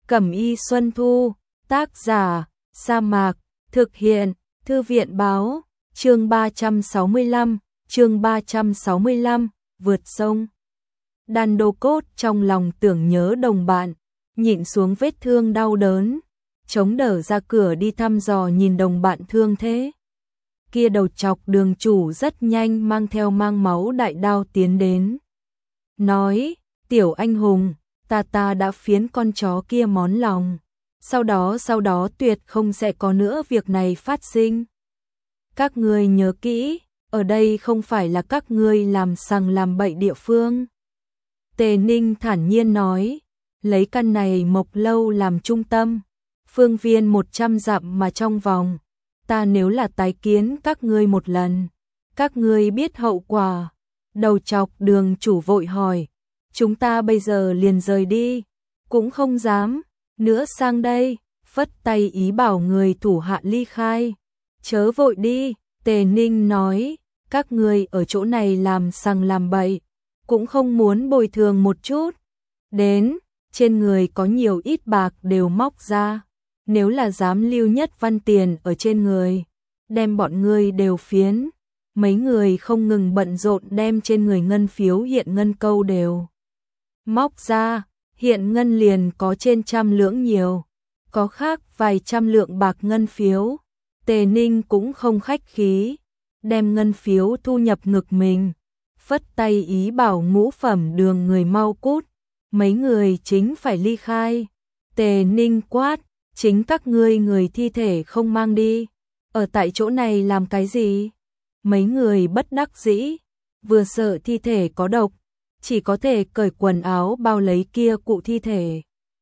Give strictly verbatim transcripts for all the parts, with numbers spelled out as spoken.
Cẩm y Xuân Thu, tác giả, Sa Mạc, thực hiện, Thư viện báo, chương ba trăm sáu mươi lăm, chương ba trăm sáu mươi lăm, vượt sông. Đàn Đô Cốt trong lòng tưởng nhớ đồng bạn, nhịn xuống vết thương đau đớn, chống đỡ ra cửa đi thăm dò nhìn đồng bạn thương thế. Kia đầu chọc Đường chủ rất nhanh mang theo mang máu đại đao tiến đến. Nói, tiểu anh hùng, ta ta đã phiến con chó kia món lòng. Sau đó sau đó tuyệt không sẽ có nữa việc này phát sinh. Các ngươi nhớ kỹ, ở đây không phải là các ngươi làm sằng làm bậy địa phương. Tề Ninh thản nhiên nói, lấy căn này Mộc Lâu làm trung tâm, phương viên một trăm dặm mà trong vòng, ta nếu là tái kiến các ngươi một lần, các ngươi biết hậu quả. Đầu chọc Đường chủ vội hỏi, chúng ta bây giờ liền rời đi, cũng không dám nữa sang đây, phất tay ý bảo người thủ hạ ly khai. Chớ vội đi, Tề Ninh nói, các ngươi ở chỗ này làm sằng làm bậy, cũng không muốn bồi thường một chút. Đến, trên người có nhiều ít bạc đều móc ra, nếu là dám lưu nhất văn tiền ở trên người, đem bọn ngươi đều phiến. Mấy người không ngừng bận rộn đem trên người ngân phiếu hiện ngân câu đều móc ra, hiện ngân liền có trên trăm lưỡng nhiều, có khác vài trăm lượng bạc ngân phiếu. Tề Ninh cũng không khách khí, đem ngân phiếu thu nhập ngực mình, phất tay ý bảo Ngũ Phẩm Đường người mau cút, mấy người chính phải ly khai. Tề Ninh quát, chính các ngươi người thi thể không mang đi, ở tại chỗ này làm cái gì? Mấy người bất đắc dĩ, vừa sợ thi thể có độc, chỉ có thể cởi quần áo bao lấy kia cụ thi thể.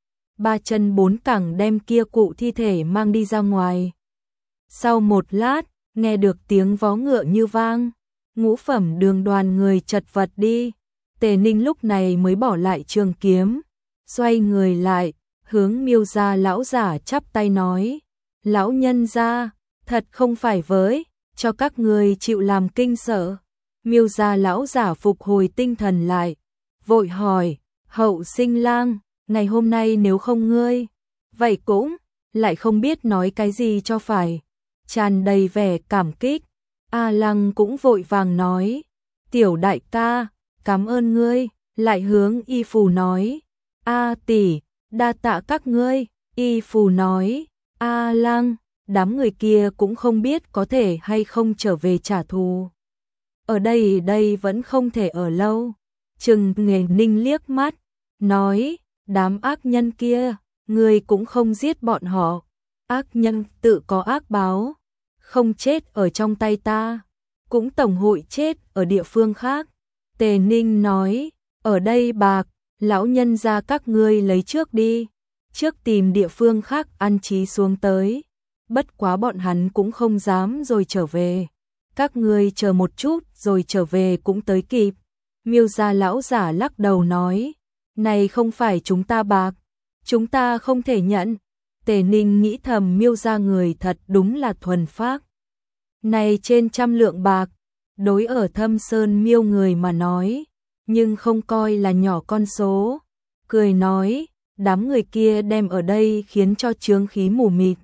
Ba chân bốn cẳng đem kia cụ thi thể mang đi ra ngoài. Sau một lát, nghe được tiếng vó ngựa như vang, Ngũ Phẩm Đường đoàn người chật vật đi. Tề Ninh lúc này mới bỏ lại trường kiếm, xoay người lại, hướng Miêu gia lão giả chắp tay nói, lão nhân gia, thật không phải với cho các người chịu làm kinh sợ. Miêu gia lão giả phục hồi tinh thần lại, vội hỏi, hậu sinh lang, ngày hôm nay nếu không ngươi, vậy cũng lại không biết nói cái gì cho phải. Tràn đầy vẻ cảm kích, A Lăng cũng vội vàng nói, tiểu đại ca, cảm ơn ngươi. Lại hướng Y Phù nói, A tỷ, đa tạ các ngươi. Y Phù nói, A Lăng, đám người kia cũng không biết có thể hay không trở về trả thù. Ở đây đây vẫn không thể ở lâu. Trừng Nghề Ninh liếc mắt, nói, đám ác nhân kia, ngươi cũng không giết bọn họ. Ác nhân tự có ác báo, không chết ở trong tay ta, cũng tổng hội chết ở địa phương khác. Tề Ninh nói, ở đây bạc, lão nhân gia các ngươi lấy trước đi, trước tìm địa phương khác ăn trí xuống tới. Bất quá bọn hắn cũng không dám rồi trở về, các ngươi chờ một chút rồi trở về cũng tới kịp. Miêu gia lão giả lắc đầu nói, này không phải chúng ta bạc, chúng ta không thể nhận. Tề Ninh nghĩ thầm Miêu gia người thật đúng là thuần phác. Này trên trăm lượng bạc, đối ở Thâm Sơn Miêu người mà nói, nhưng không coi là nhỏ con số. Cười nói, đám người kia đem ở đây khiến cho chướng khí mù mịt.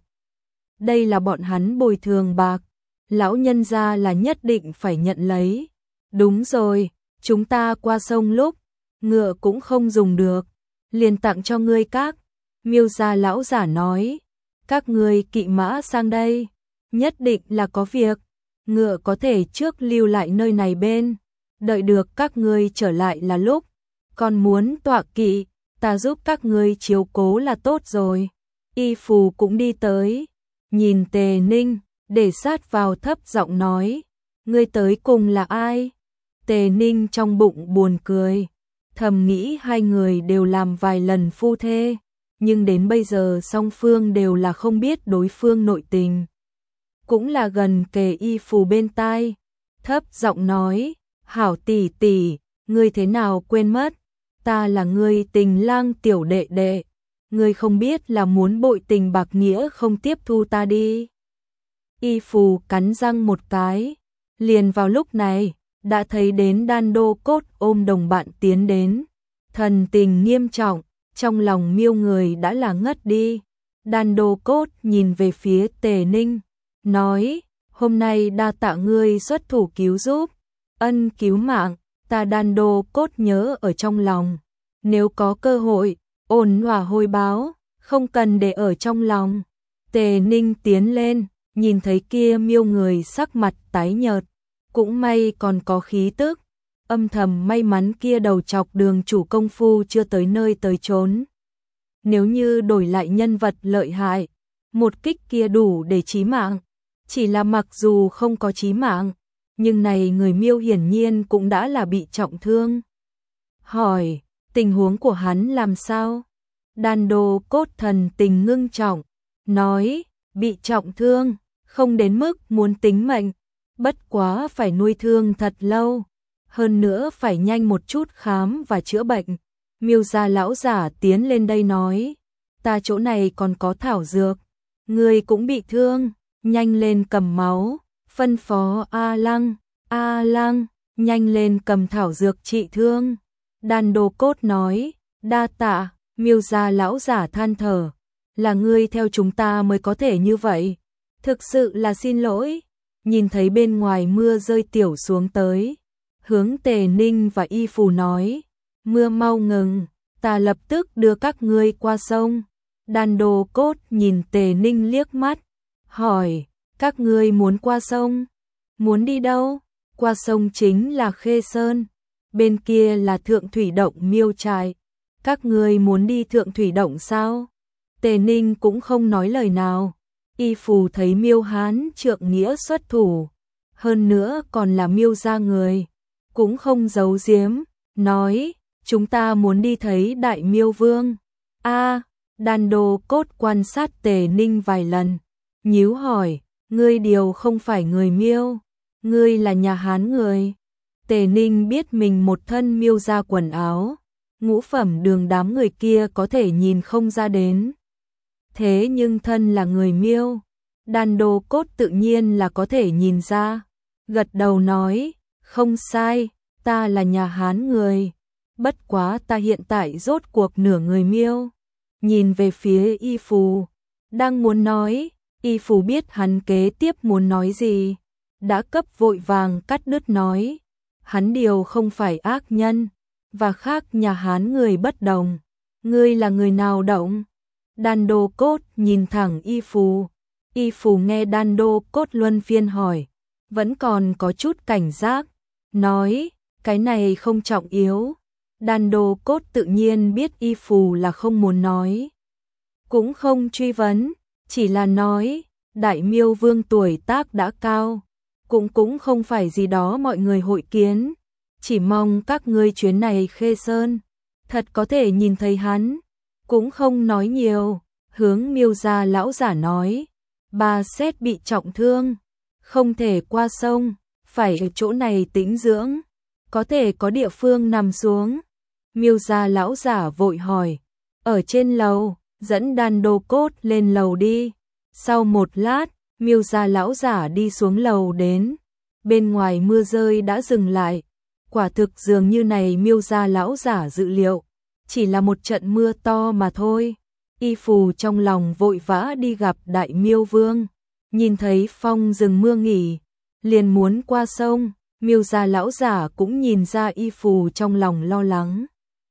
Đây là bọn hắn bồi thường bạc, lão nhân gia là nhất định phải nhận lấy. Đúng rồi, chúng ta qua sông lúc, ngựa cũng không dùng được, liền tặng cho ngươi các. Miêu gia lão giả nói, các ngươi kỵ mã sang đây, nhất định là có việc, ngựa có thể trước lưu lại nơi này bên, đợi được các ngươi trở lại là lúc, còn muốn tọa kỵ, ta giúp các ngươi chiếu cố là tốt rồi. Y Phù cũng đi tới, nhìn Tề Ninh, để sát vào thấp giọng nói, ngươi tới cùng là ai? Tề Ninh trong bụng buồn cười, thầm nghĩ hai người đều làm vài lần phu thê, nhưng đến bây giờ song phương đều là không biết đối phương nội tình. Cũng là gần kề Y Phù bên tai, thấp giọng nói, hảo tỷ tỷ, ngươi thế nào quên mất, ta là ngươi tình lang tiểu đệ đệ, ngươi không biết là muốn bội tình bạc nghĩa không tiếp thu ta đi. Y Phù cắn răng một cái, liền vào lúc này, đã thấy đến Đan Đô Cốt ôm đồng bạn tiến đến, thần tình nghiêm trọng, trong lòng Miêu người đã là ngất đi. Đan Đô Cốt nhìn về phía Tề Ninh, nói, hôm nay đa tạ ngươi xuất thủ cứu giúp, ân cứu mạng, ta Đan Đô Cốt nhớ ở trong lòng. Nếu có cơ hội, ổn hòa hồi báo, không cần để ở trong lòng. Tề Ninh tiến lên, nhìn thấy kia Miêu người sắc mặt tái nhợt, cũng may còn có khí tức, âm thầm may mắn kia đầu chọc đường chủ công phu chưa tới nơi tới chốn. Nếu như đổi lại nhân vật lợi hại, một kích kia đủ để chí mạng, chỉ là mặc dù không có chí mạng, nhưng này người Miêu hiển nhiên cũng đã là bị trọng thương. Hỏi, tình huống của hắn làm sao? Đan Đô Cốt thần tình ngưng trọng, nói, bị trọng thương, không đến mức muốn tính mệnh, bất quá phải nuôi thương thật lâu, hơn nữa phải nhanh một chút khám và chữa bệnh. Miêu gia lão giả tiến lên đây nói, ta chỗ này còn có thảo dược, người cũng bị thương, nhanh lên cầm máu, phân phó A Lăng, A Lăng, nhanh lên cầm thảo dược trị thương. Đan Đô Cốt nói, đa tạ. Miêu gia lão giả than thở, là ngươi theo chúng ta mới có thể như vậy, thực sự là xin lỗi. Nhìn thấy bên ngoài mưa rơi tiểu xuống tới, hướng Tề Ninh và Y Phù nói, mưa mau ngừng, ta lập tức đưa các ngươi qua sông. Đan Đô Cốt nhìn Tề Ninh liếc mắt, hỏi, các ngươi muốn qua sông? Muốn đi đâu? Qua sông chính là Khê Sơn, bên kia là Thượng Thủy Động Miêu trại. Các ngươi muốn đi Thượng Thủy Động sao? Tề Ninh cũng không nói lời nào. Y Phù thấy Miêu Hán trượng nghĩa xuất thủ, hơn nữa còn là Miêu gia người, cũng không giấu giếm, nói, chúng ta muốn đi thấy Đại Miêu Vương. A, Đan Đô Cốt quan sát Tề Ninh vài lần, nhíu hỏi, ngươi điều không phải người Miêu, ngươi là nhà Hán người. Tề Ninh biết mình một thân Miêu gia quần áo, ngũ phẩm đường đám người kia có thể nhìn không ra đến. Thế nhưng thân là người Miêu, Đan Đô Cốt tự nhiên là có thể nhìn ra. Gật đầu nói, không sai, ta là nhà Hán người, bất quá ta hiện tại rốt cuộc nửa người Miêu. Nhìn về phía Y Phù, đang muốn nói, Y Phù biết hắn kế tiếp muốn nói gì, đã cấp vội vàng cắt đứt nói, hắn điều không phải ác nhân, và khác nhà Hán người bất đồng. Ngươi là người nào động? Đan Đô Cốt nhìn thẳng Y Phù. Y Phù nghe Đan Đô Cốt luân phiên hỏi, vẫn còn có chút cảnh giác, nói, cái này không trọng yếu. Đan Đô Cốt tự nhiên biết Y Phù là không muốn nói, cũng không truy vấn, chỉ là nói, Đại Miêu Vương tuổi tác đã cao, cũng cũng không phải gì đó mọi người hội kiến, chỉ mong các ngươi chuyến này Khê Sơn, thật có thể nhìn thấy hắn. Cũng không nói nhiều, hướng Miêu gia lão giả nói, bà Sét bị trọng thương, không thể qua sông, phải ở chỗ này tĩnh dưỡng, có thể có địa phương nằm xuống. Miêu gia lão giả vội hỏi, ở trên lầu, dẫn Đan Đô Cốt lên lầu đi. Sau một lát, Miêu gia lão giả đi xuống lầu đến, bên ngoài mưa rơi đã dừng lại, quả thực dường như này Miêu gia lão giả dự liệu, chỉ là một trận mưa to mà thôi. Y Phù trong lòng vội vã đi gặp Đại Miêu Vương, nhìn thấy phong dừng mưa nghỉ, liền muốn qua sông. Miêu gia lão giả cũng nhìn ra Y Phù trong lòng lo lắng,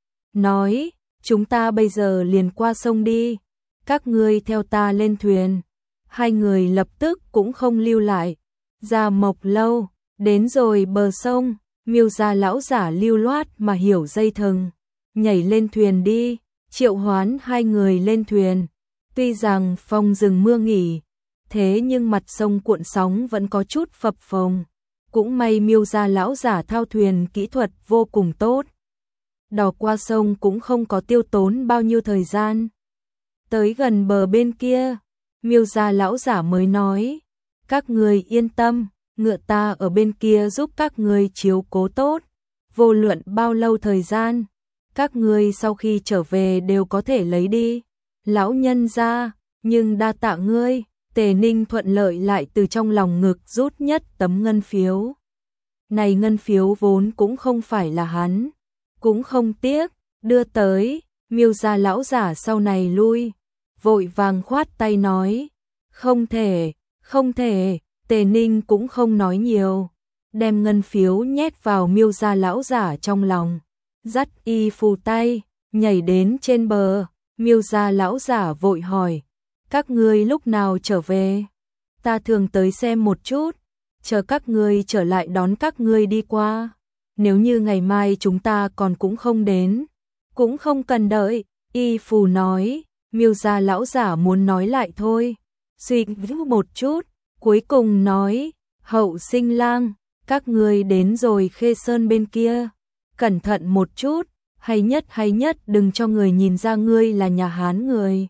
nói, chúng ta bây giờ liền qua sông đi, các ngươi theo ta lên thuyền. Hai người lập tức cũng không lưu lại, ra Mộc Lâu, đến rồi bờ sông, Miêu gia lão giả lưu loát mà hiểu dây thừng, nhảy lên thuyền đi, triệu hoán hai người lên thuyền. Tuy rằng phong dừng mưa nghỉ, thế nhưng mặt sông cuộn sóng vẫn có chút phập phồng, cũng may Miêu gia lão giả thao thuyền kỹ thuật vô cùng tốt, đò qua sông cũng không có tiêu tốn bao nhiêu thời gian. Tới gần bờ bên kia, Miêu gia lão giả mới nói, các người yên tâm, ngựa ta ở bên kia giúp các người chiếu cố tốt, vô luận bao lâu thời gian, các người sau khi trở về đều có thể lấy đi. Lão nhân gia, nhưng đa tạ ngươi. Tề Ninh thuận lợi lại từ trong lòng ngực rút nhất tấm ngân phiếu. Này ngân phiếu vốn cũng không phải là hắn, cũng không tiếc, đưa tới, Miêu gia lão giả sau này lui, vội vàng khoát tay nói, không thể, không thể. Tề Ninh cũng không nói nhiều, đem ngân phiếu nhét vào Miêu gia lão giả trong lòng, dắt y phù tay, nhảy đến trên bờ. Miêu gia lão giả vội hỏi, các ngươi lúc nào trở về? Ta thường tới xem một chút, chờ các ngươi trở lại đón các ngươi đi qua. Nếu như ngày mai chúng ta còn cũng không đến, cũng không cần đợi. Y phù nói. Miêu gia lão giả muốn nói lại thôi, suy nghĩ một chút, cuối cùng nói, Hậu sinh lang, các ngươi đến rồi Khê Sơn bên kia, cẩn thận một chút, hay nhất hay nhất đừng cho người nhìn ra ngươi là nhà Hán người.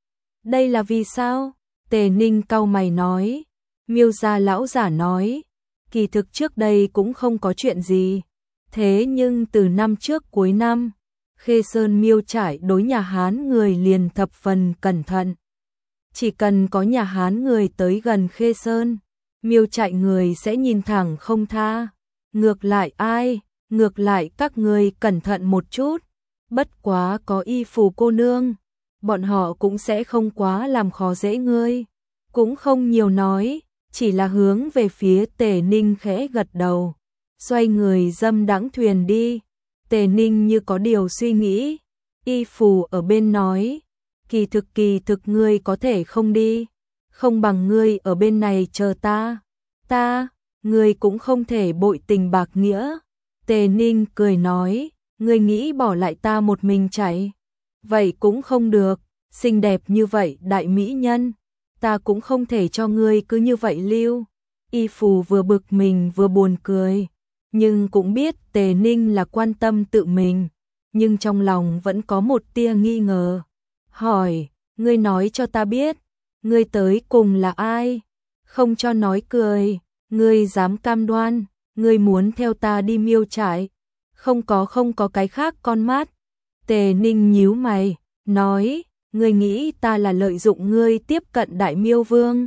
Đây là vì sao? Tề Ninh cau mày nói. Miêu gia lão giả nói, kỳ thực trước đây cũng không có chuyện gì, thế nhưng từ năm trước cuối năm, Khê Sơn Miêu trại đối nhà Hán người liền thập phần cẩn thận. Chỉ cần có nhà Hán người tới gần Khê Sơn, Miêu trại người sẽ nhìn thẳng không tha. Ngược lại ai? Ngược lại các người cẩn thận một chút. Bất quá có y phù cô nương, bọn họ cũng sẽ không quá làm khó dễ ngươi. Cũng không nhiều nói, chỉ là hướng về phía Tề Ninh khẽ gật đầu, xoay người dâm đãng thuyền đi. Tề Ninh như có điều suy nghĩ, y phù ở bên nói, kỳ thực kỳ thực ngươi có thể không đi, không bằng ngươi ở bên này chờ ta. Ta, ngươi cũng không thể bội tình bạc nghĩa. Tề Ninh cười nói, ngươi nghĩ bỏ lại ta một mình chạy? Vậy cũng không được, xinh đẹp như vậy đại mỹ nhân, ta cũng không thể cho ngươi cứ như vậy lưu. Y phù vừa bực mình vừa buồn cười, nhưng cũng biết Tề Ninh là quan tâm tự mình, nhưng trong lòng vẫn có một tia nghi ngờ. Hỏi, ngươi nói cho ta biết, ngươi tới cùng là ai? Không cho nói cười, ngươi dám cam đoan, ngươi muốn theo ta đi Miêu trại, không có không có cái khác con mắt. Tề Ninh nhíu mày, nói, ngươi nghĩ ta là lợi dụng ngươi tiếp cận Đại Miêu Vương?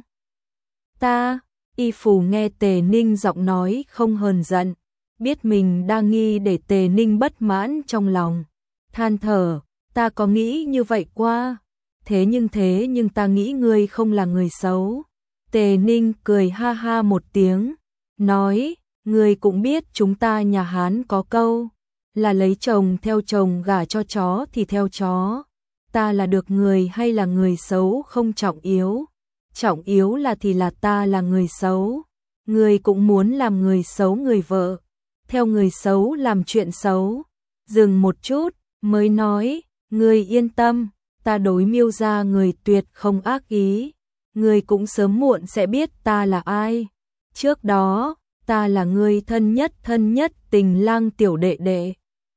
Ta, y phù nghe Tề Ninh giọng nói không hờn giận, biết mình đang nghi để Tề Ninh bất mãn trong lòng, than thở, ta có nghĩ như vậy qua, thế nhưng thế nhưng ta nghĩ ngươi không là người xấu. Tề Ninh cười ha ha một tiếng, nói, ngươi cũng biết chúng ta nhà Hán có câu, là lấy chồng theo chồng gả cho chó thì theo chó. Ta là được người hay là người xấu không trọng yếu, trọng yếu là thì là ta là người xấu. Ngươi cũng muốn làm người xấu người vợ, theo người xấu làm chuyện xấu. Dừng một chút, mới nói, ngươi yên tâm, ta đối Miêu gia người tuyệt không ác ý. Ngươi cũng sớm muộn sẽ biết ta là ai. Trước đó, ta là ngươi thân nhất thân nhất tình lang tiểu đệ đệ.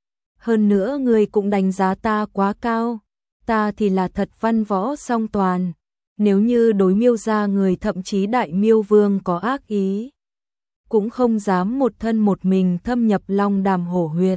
Hơn nữa ngươi cũng đánh giá ta quá cao. Ta thì là thật văn võ song toàn. Nếu như đối Miêu gia người thậm chí Đại Miêu Vương có ác ý, cũng không dám một thân một mình thâm nhập Long Đàm hổ huyệt.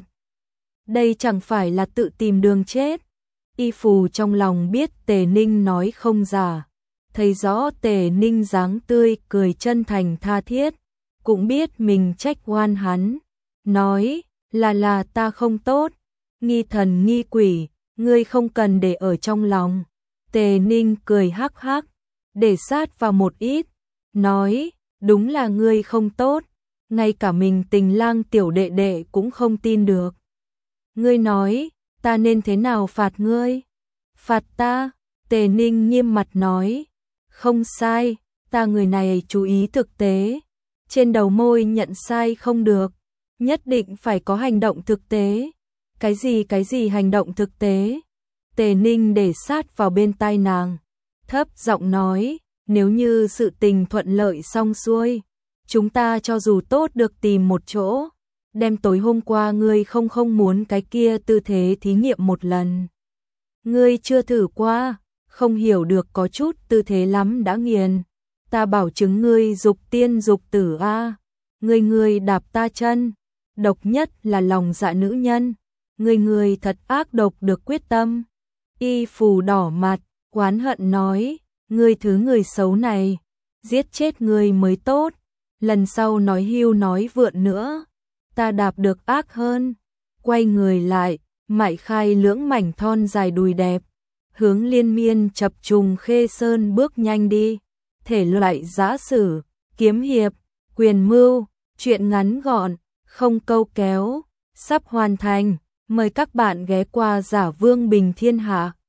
Đây chẳng phải là tự tìm đường chết. Y phù trong lòng biết Tề Ninh nói không giả, thấy rõ Tề Ninh dáng tươi cười chân thành tha thiết, cũng biết mình trách oan hắn, nói là là ta không tốt, nghi thần nghi quỷ, ngươi không cần để ở trong lòng. Tề Ninh cười hắc hắc, để sát vào một ít, nói, đúng là ngươi không tốt, ngay cả mình tình lang tiểu đệ đệ cũng không tin được. Ngươi nói, ta nên thế nào phạt ngươi? Phạt ta? Tề Ninh nghiêm mặt nói, không sai, ta người này chú ý thực tế, trên đầu môi nhận sai không được, nhất định phải có hành động thực tế. Cái gì cái gì hành động thực tế? Tề Ninh để sát vào bên tai nàng, thấp giọng nói, nếu như sự tình thuận lợi xong xuôi, chúng ta cho dù tốt được tìm một chỗ, đem tối hôm qua ngươi không không muốn cái kia tư thế thí nghiệm một lần. Ngươi chưa thử qua, không hiểu được có chút tư thế lắm đã nghiền. Ta bảo chứng ngươi dục tiên dục tử a, ngươi ngươi đạp ta chân, độc nhất là lòng dạ nữ nhân, ngươi ngươi thật ác độc được quyết tâm. Y phù đỏ mặt, oán hận nói, ngươi thứ người xấu này, giết chết ngươi mới tốt, lần sau nói hưu nói vượn nữa, ta đạp được ác hơn. Quay người lại, Mại Khai lưỡng mảnh thon dài đùi đẹp, hướng liên miên chập trùng Khê Sơn bước nhanh đi. Thể loại giã sử, kiếm hiệp, quyền mưu, truyện ngắn gọn, không câu kéo, sắp hoàn thành. Mời các bạn ghé qua Giả Vương Bình Thiên Hạ.